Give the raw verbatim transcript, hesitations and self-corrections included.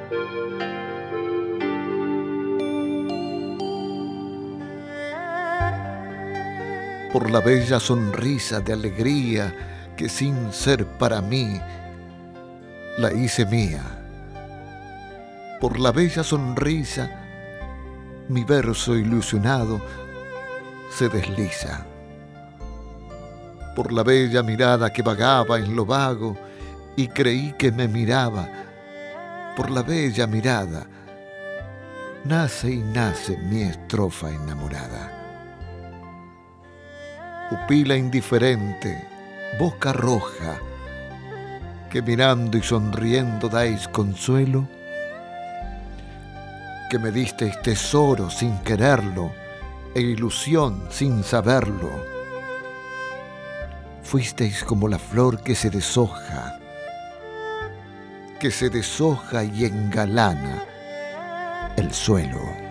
Por la bella sonrisa de alegría que sin ser para mí la hice mía. Por la bella sonrisa mi verso ilusionado se desliza. Por la bella mirada que vagaba en lo vago y creí que me miraba, por la bella mirada nace y nace mi estrofa enamorada. Pupila indiferente, boca roja, que mirando y sonriendo dais consuelo, que me disteis tesoro sin quererlo e ilusión sin saberlo. Fuisteis como la flor que se deshoja, que se deshoja y engalana el suelo.